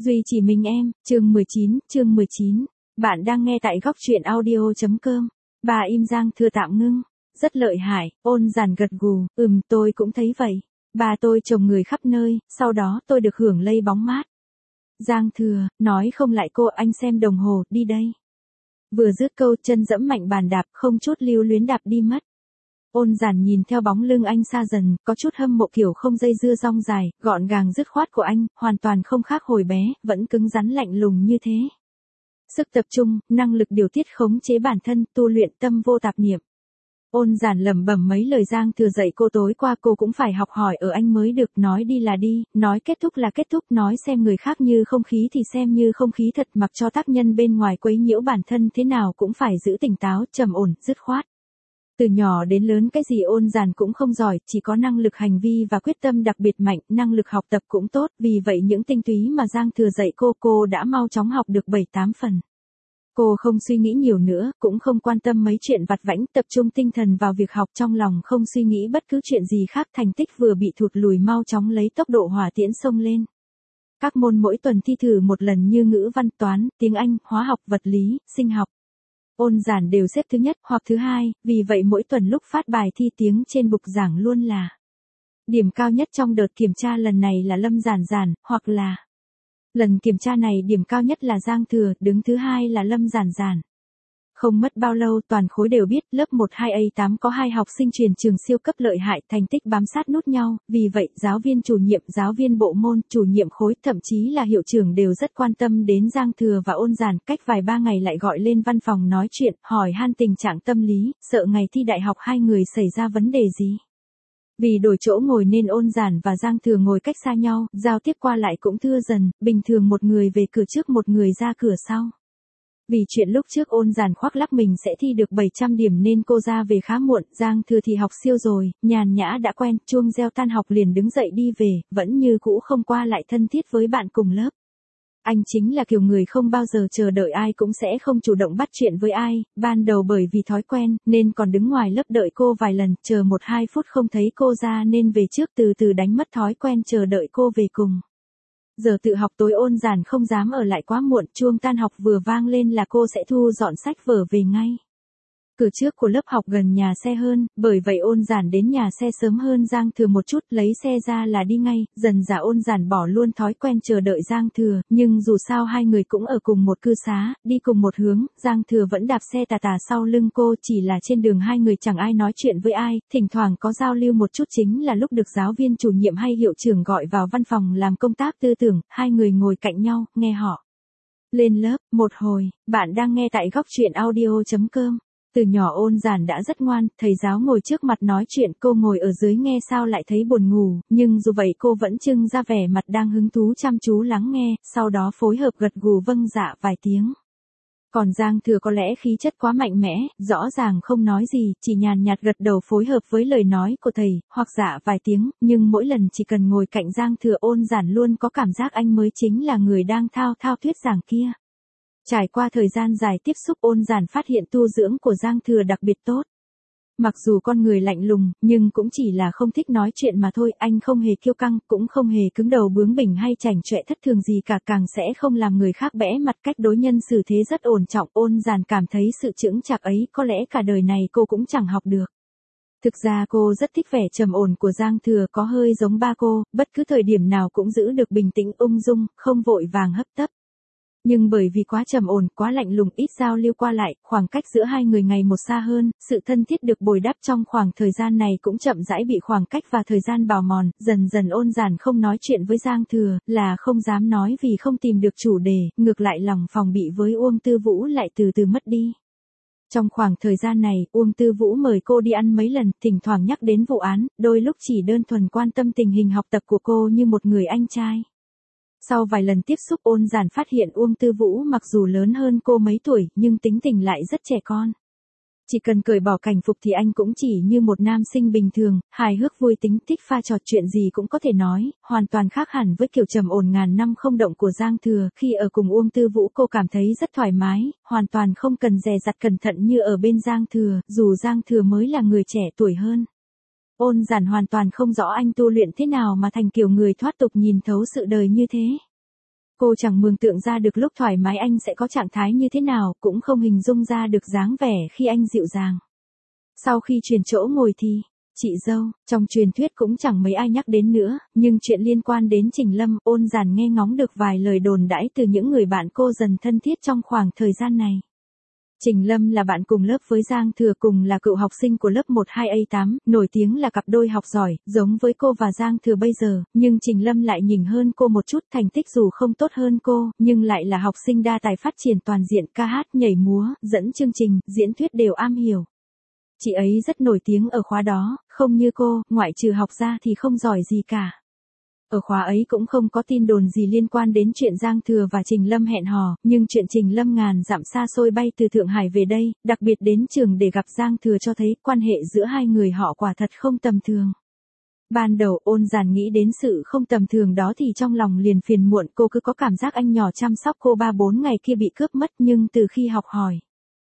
Duy chỉ mình em, chương 19. Bạn đang nghe tại góc truyện audio.com. Bà im Giang Thừa tạm ngưng. Rất lợi hại, Ôn Giản gật gù, tôi cũng thấy vậy. Bà tôi chồng người khắp nơi, sau đó tôi được hưởng lây bóng mát. Giang Thừa, nói không lại cô, anh xem đồng hồ, đi đây. Vừa dứt câu, chân dẫm mạnh bàn đạp, không chút lưu luyến đạp đi mất. Ôn Giản nhìn theo bóng lưng anh xa dần, có chút hâm mộ kiểu không dây dưa rong dài, gọn gàng dứt khoát của anh, hoàn toàn không khác hồi bé, vẫn cứng rắn lạnh lùng như thế. Sức tập trung, năng lực điều tiết khống chế bản thân, tu luyện tâm vô tạp niệm. Ôn Giản lẩm bẩm mấy lời Giang Thừa dạy cô tối qua, cô cũng phải học hỏi ở anh mới được. Nói đi là đi, nói kết thúc là kết thúc, nói xem người khác như không khí thì xem như không khí thật, mặc cho tác nhân bên ngoài quấy nhiễu bản thân thế nào cũng phải giữ tỉnh táo, trầm ổn, dứt khoát. Từ nhỏ đến lớn cái gì Ôn Giản cũng không giỏi, chỉ có năng lực hành vi và quyết tâm đặc biệt mạnh, năng lực học tập cũng tốt, vì vậy những tinh túy mà Giang Thừa dạy cô đã mau chóng học được 7-8 phần. Cô không suy nghĩ nhiều nữa, cũng không quan tâm mấy chuyện vặt vãnh, tập trung tinh thần vào việc học, trong lòng không suy nghĩ bất cứ chuyện gì khác. Thành tích vừa bị thụt lùi mau chóng lấy tốc độ hỏa tiễn xông lên. Các môn mỗi tuần thi thử một lần như ngữ văn, toán, tiếng Anh, hóa học, vật lý, sinh học. Ôn Giản đều xếp thứ nhất hoặc thứ hai, vì vậy mỗi tuần lúc phát bài thi tiếng trên bục giảng luôn là điểm cao nhất. Trong đợt kiểm tra lần này là Lâm Giản Giản, hoặc là lần kiểm tra này điểm cao nhất là Giang Thừa, đứng thứ hai là Lâm Giản Giản. Không mất bao lâu toàn khối đều biết lớp 12A8 có 2 học sinh truyền trường siêu cấp lợi hại, thành tích bám sát nút nhau, vì vậy giáo viên chủ nhiệm, giáo viên bộ môn, chủ nhiệm khối, thậm chí là hiệu trưởng đều rất quan tâm đến Giang Thừa và Ôn Giản. Cách vài ba ngày lại gọi lên văn phòng nói chuyện, hỏi han tình trạng tâm lý, sợ ngày thi đại học hai người xảy ra vấn đề gì. Vì đổi chỗ ngồi nên Ôn Giản và Giang Thừa ngồi cách xa nhau, giao tiếp qua lại cũng thưa dần, bình thường một người về cửa trước một người ra cửa sau. Vì chuyện lúc trước Ôn Giản khoác lác mình sẽ thi được 700 điểm nên cô ra về khá muộn, Giang Thừa thì học siêu rồi, nhàn nhã đã quen, chuông reo tan học liền đứng dậy đi về, vẫn như cũ không qua lại thân thiết với bạn cùng lớp. Anh chính là kiểu người không bao giờ chờ đợi ai, cũng sẽ không chủ động bắt chuyện với ai, ban đầu bởi vì thói quen, nên còn đứng ngoài lớp đợi cô vài lần, chờ 1-2 phút không thấy cô ra nên về trước, từ từ đánh mất thói quen chờ đợi cô về cùng. Giờ tự học tối Ôn Giản không dám ở lại quá muộn, chuông tan học vừa vang lên là cô sẽ thu dọn sách vở về ngay. Cửa trước của lớp học gần nhà xe hơn, bởi vậy Ôn Giản đến nhà xe sớm hơn Giang Thừa một chút, lấy xe ra là đi ngay. Dần dà Ôn Giản bỏ luôn thói quen chờ đợi Giang Thừa, nhưng dù sao hai người cũng ở cùng một cư xá, đi cùng một hướng, Giang Thừa vẫn đạp xe tà tà sau lưng cô, chỉ là trên đường hai người chẳng ai nói chuyện với ai, thỉnh thoảng có giao lưu một chút chính là lúc được giáo viên chủ nhiệm hay hiệu trưởng gọi vào văn phòng làm công tác tư tưởng, hai người ngồi cạnh nhau, nghe họ lên lớp. Một hồi, bạn đang nghe tại góc truyện audio.com. Từ nhỏ Ôn Giản đã rất ngoan, thầy giáo ngồi trước mặt nói chuyện, cô ngồi ở dưới nghe sao lại thấy buồn ngủ, nhưng dù vậy cô vẫn trưng ra vẻ mặt đang hứng thú chăm chú lắng nghe, sau đó phối hợp gật gù vâng dạ vài tiếng. Còn Giang Thừa có lẽ khí chất quá mạnh mẽ, rõ ràng không nói gì, chỉ nhàn nhạt gật đầu phối hợp với lời nói của thầy, hoặc dạ vài tiếng, nhưng mỗi lần chỉ cần ngồi cạnh Giang Thừa Ôn Giản luôn có cảm giác anh mới chính là người đang thao thuyết giảng kia. Trải qua thời gian dài tiếp xúc Ôn Giản phát hiện tu dưỡng của Giang Thừa đặc biệt tốt. Mặc dù con người lạnh lùng, nhưng cũng chỉ là không thích nói chuyện mà thôi, anh không hề kiêu căng, cũng không hề cứng đầu bướng bỉnh hay chảnh chọe thất thường gì cả, càng sẽ không làm người khác bẽ mặt, cách đối nhân xử thế rất ổn trọng. Ôn Giản cảm thấy sự chững chạc ấy có lẽ cả đời này cô cũng chẳng học được. Thực ra cô rất thích vẻ trầm ổn của Giang Thừa, có hơi giống ba cô, bất cứ thời điểm nào cũng giữ được bình tĩnh ung dung, không vội vàng hấp tấp. Nhưng bởi vì quá trầm ổn, quá lạnh lùng, ít giao lưu qua lại, khoảng cách giữa hai người ngày một xa hơn, sự thân thiết được bồi đắp trong khoảng thời gian này cũng chậm rãi bị khoảng cách và thời gian bào mòn, dần dần Ôn Giản không nói chuyện với Giang Thừa, là không dám nói vì không tìm được chủ đề, ngược lại lòng phòng bị với Uông Tư Vũ lại từ từ mất đi. Trong khoảng thời gian này, Uông Tư Vũ mời cô đi ăn mấy lần, thỉnh thoảng nhắc đến vụ án, đôi lúc chỉ đơn thuần quan tâm tình hình học tập của cô như một người anh trai. Sau vài lần tiếp xúc Ôn Giản phát hiện Uông Tư Vũ mặc dù lớn hơn cô mấy tuổi, nhưng tính tình lại rất trẻ con. Chỉ cần cởi bỏ cảnh phục thì anh cũng chỉ như một nam sinh bình thường, hài hước vui tính, thích pha trò, chuyện gì cũng có thể nói, hoàn toàn khác hẳn với kiểu trầm ổn ngàn năm không động của Giang Thừa. Khi ở cùng Uông Tư Vũ cô cảm thấy rất thoải mái, hoàn toàn không cần dè dặt cẩn thận như ở bên Giang Thừa, dù Giang Thừa mới là người trẻ tuổi hơn. Ôn Giản hoàn toàn không rõ anh tu luyện thế nào mà thành kiểu người thoát tục nhìn thấu sự đời như thế. Cô chẳng mường tượng ra được lúc thoải mái anh sẽ có trạng thái như thế nào, cũng không hình dung ra được dáng vẻ khi anh dịu dàng. Sau khi chuyển chỗ ngồi thì, chị dâu, trong truyền thuyết cũng chẳng mấy ai nhắc đến nữa, nhưng chuyện liên quan đến Trình Lâm, Ôn Giản nghe ngóng được vài lời đồn đãi từ những người bạn cô dần thân thiết trong khoảng thời gian này. Trình Lâm là bạn cùng lớp với Giang Thừa, cùng là cựu học sinh của lớp 12A8, nổi tiếng là cặp đôi học giỏi, giống với cô và Giang Thừa bây giờ, nhưng Trình Lâm lại nhỉnh hơn cô một chút, thành tích dù không tốt hơn cô, nhưng lại là học sinh đa tài phát triển toàn diện, ca hát, nhảy múa, dẫn chương trình, diễn thuyết đều am hiểu. Chị ấy rất nổi tiếng ở khóa đó, không như cô, ngoại trừ học ra thì không giỏi gì cả. Ở khóa ấy cũng không có tin đồn gì liên quan đến chuyện Giang Thừa và Trình Lâm hẹn hò, nhưng chuyện Trình Lâm ngàn dặm xa xôi bay từ Thượng Hải về đây, đặc biệt đến trường để gặp Giang Thừa cho thấy quan hệ giữa hai người họ quả thật không tầm thường. Ban đầu Ôn Giản nghĩ đến sự không tầm thường đó thì trong lòng liền phiền muộn, cô cứ có cảm giác anh nhỏ chăm sóc cô 3-4 ngày kia bị cướp mất, nhưng từ khi học hỏi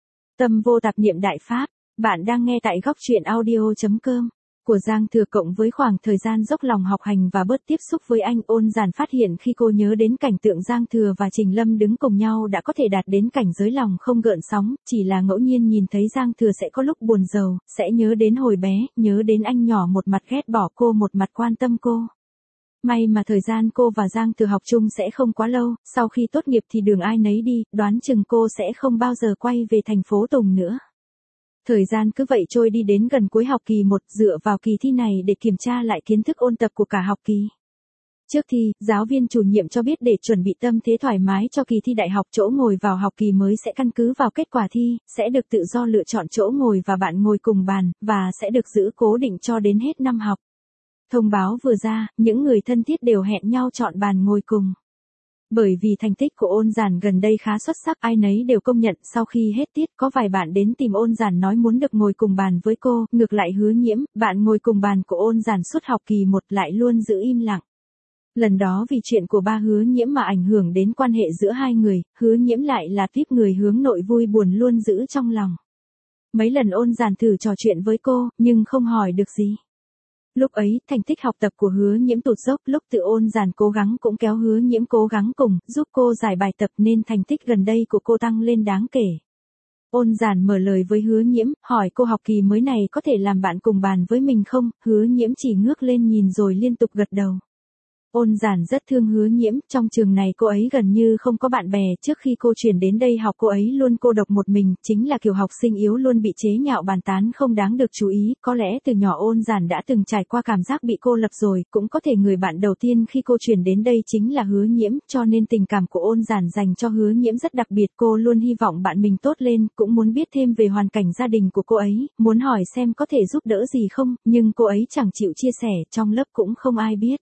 tâm vô tạp niệm đại pháp, bạn đang nghe tại góc truyện audio.com của Giang Thừa, cộng với khoảng thời gian dốc lòng học hành và bớt tiếp xúc với anh, Ôn Giản phát hiện khi cô nhớ đến cảnh tượng Giang Thừa và Trình Lâm đứng cùng nhau đã có thể đạt đến cảnh giới lòng không gợn sóng, chỉ là ngẫu nhiên nhìn thấy Giang Thừa sẽ có lúc buồn rầu, sẽ nhớ đến hồi bé, nhớ đến anh nhỏ một mặt ghét bỏ cô một mặt quan tâm cô. May mà thời gian cô và Giang Thừa học chung sẽ không quá lâu, sau khi tốt nghiệp thì đường ai nấy đi, đoán chừng cô sẽ không bao giờ quay về thành phố Tùng nữa. Thời gian cứ vậy trôi đi đến gần cuối học kỳ 1, dựa vào kỳ thi này để kiểm tra lại kiến thức ôn tập của cả học kỳ. Trước thi, giáo viên chủ nhiệm cho biết để chuẩn bị tâm thế thoải mái cho kỳ thi đại học, chỗ ngồi vào học kỳ mới sẽ căn cứ vào kết quả thi, sẽ được tự do lựa chọn chỗ ngồi và bạn ngồi cùng bàn, và sẽ được giữ cố định cho đến hết năm học. Thông báo vừa ra, những người thân thiết đều hẹn nhau chọn bàn ngồi cùng. Bởi vì thành tích của Ôn Giản gần đây khá xuất sắc, ai nấy đều công nhận. Sau khi hết tiết, có vài bạn đến tìm Ôn Giản nói muốn được ngồi cùng bàn với cô, ngược lại Hứa Nhiễm, bạn ngồi cùng bàn của Ôn Giản suốt học kỳ 1 lại luôn giữ im lặng. Lần đó vì chuyện của ba Hứa Nhiễm mà ảnh hưởng đến quan hệ giữa hai người, Hứa Nhiễm lại là tiếp người hướng nội vui buồn luôn giữ trong lòng. Mấy lần Ôn Giản thử trò chuyện với cô, nhưng không hỏi được gì. Lúc ấy, thành tích học tập của Hứa Nhiễm tụt dốc, lúc tự Ôn Giản cố gắng cũng kéo Hứa Nhiễm cố gắng cùng, giúp cô giải bài tập nên thành tích gần đây của cô tăng lên đáng kể. Ôn Giản mở lời với Hứa Nhiễm, hỏi cô học kỳ mới này có thể làm bạn cùng bàn với mình không, Hứa Nhiễm chỉ ngước lên nhìn rồi liên tục gật đầu. Ôn Giản rất thương Hứa Nhiễm, trong trường này cô ấy gần như không có bạn bè, trước khi cô chuyển đến đây học cô ấy luôn cô độc một mình, chính là kiểu học sinh yếu luôn bị chế nhạo bàn tán không đáng được chú ý, có lẽ từ nhỏ Ôn Giản đã từng trải qua cảm giác bị cô lập rồi, cũng có thể người bạn đầu tiên khi cô chuyển đến đây chính là Hứa Nhiễm, cho nên tình cảm của Ôn Giản dành cho Hứa Nhiễm rất đặc biệt, cô luôn hy vọng bạn mình tốt lên, cũng muốn biết thêm về hoàn cảnh gia đình của cô ấy, muốn hỏi xem có thể giúp đỡ gì không, nhưng cô ấy chẳng chịu chia sẻ, trong lớp cũng không ai biết.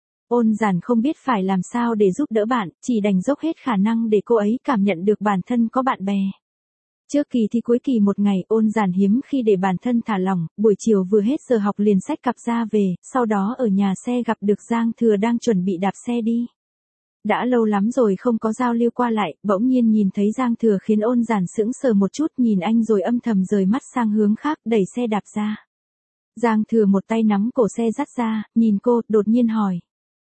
Ôn Giản không biết phải làm sao để giúp đỡ bạn, chỉ đành dốc hết khả năng để cô ấy cảm nhận được bản thân có bạn bè. Trước kỳ thi cuối kỳ một ngày, Ôn Giản hiếm khi để bản thân thả lỏng, buổi chiều vừa hết giờ học liền xách cặp ra về, sau đó ở nhà xe gặp được Giang Thừa đang chuẩn bị đạp xe đi. Đã lâu lắm rồi không có giao lưu qua lại, bỗng nhiên nhìn thấy Giang Thừa khiến Ôn Giản sững sờ một chút, nhìn anh rồi âm thầm rời mắt sang hướng khác, đẩy xe đạp ra. Giang Thừa một tay nắm cổ xe dắt ra, nhìn cô, đột nhiên hỏi.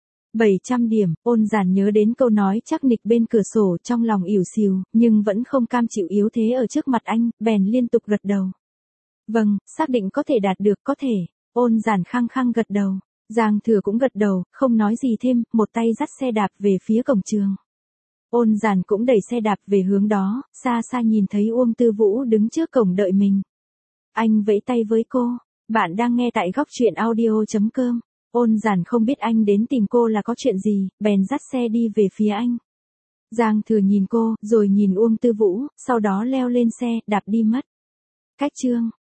700 điểm, Ôn Giản nhớ đến câu nói chắc nịch bên cửa sổ, trong lòng ỉu xìu, nhưng vẫn không cam chịu yếu thế ở trước mặt anh, bèn liên tục gật đầu. Vâng, xác định có thể đạt được, có thể. Ôn Giản khăng khăng gật đầu. Giang Thừa cũng gật đầu, không nói gì thêm, một tay dắt xe đạp về phía cổng trường. Ôn Giản cũng đẩy xe đạp về hướng đó, xa xa nhìn thấy Uông Tư Vũ đứng trước cổng đợi mình. Anh vẫy tay với cô. Bạn đang nghe tại góc truyện audio.com. Ôn Giản không biết anh đến tìm cô là có chuyện gì, bèn dắt xe đi về phía anh. Giang Thừa nhìn cô, rồi nhìn Uông Tư Vũ, sau đó leo lên xe, đạp đi mất. Cách chương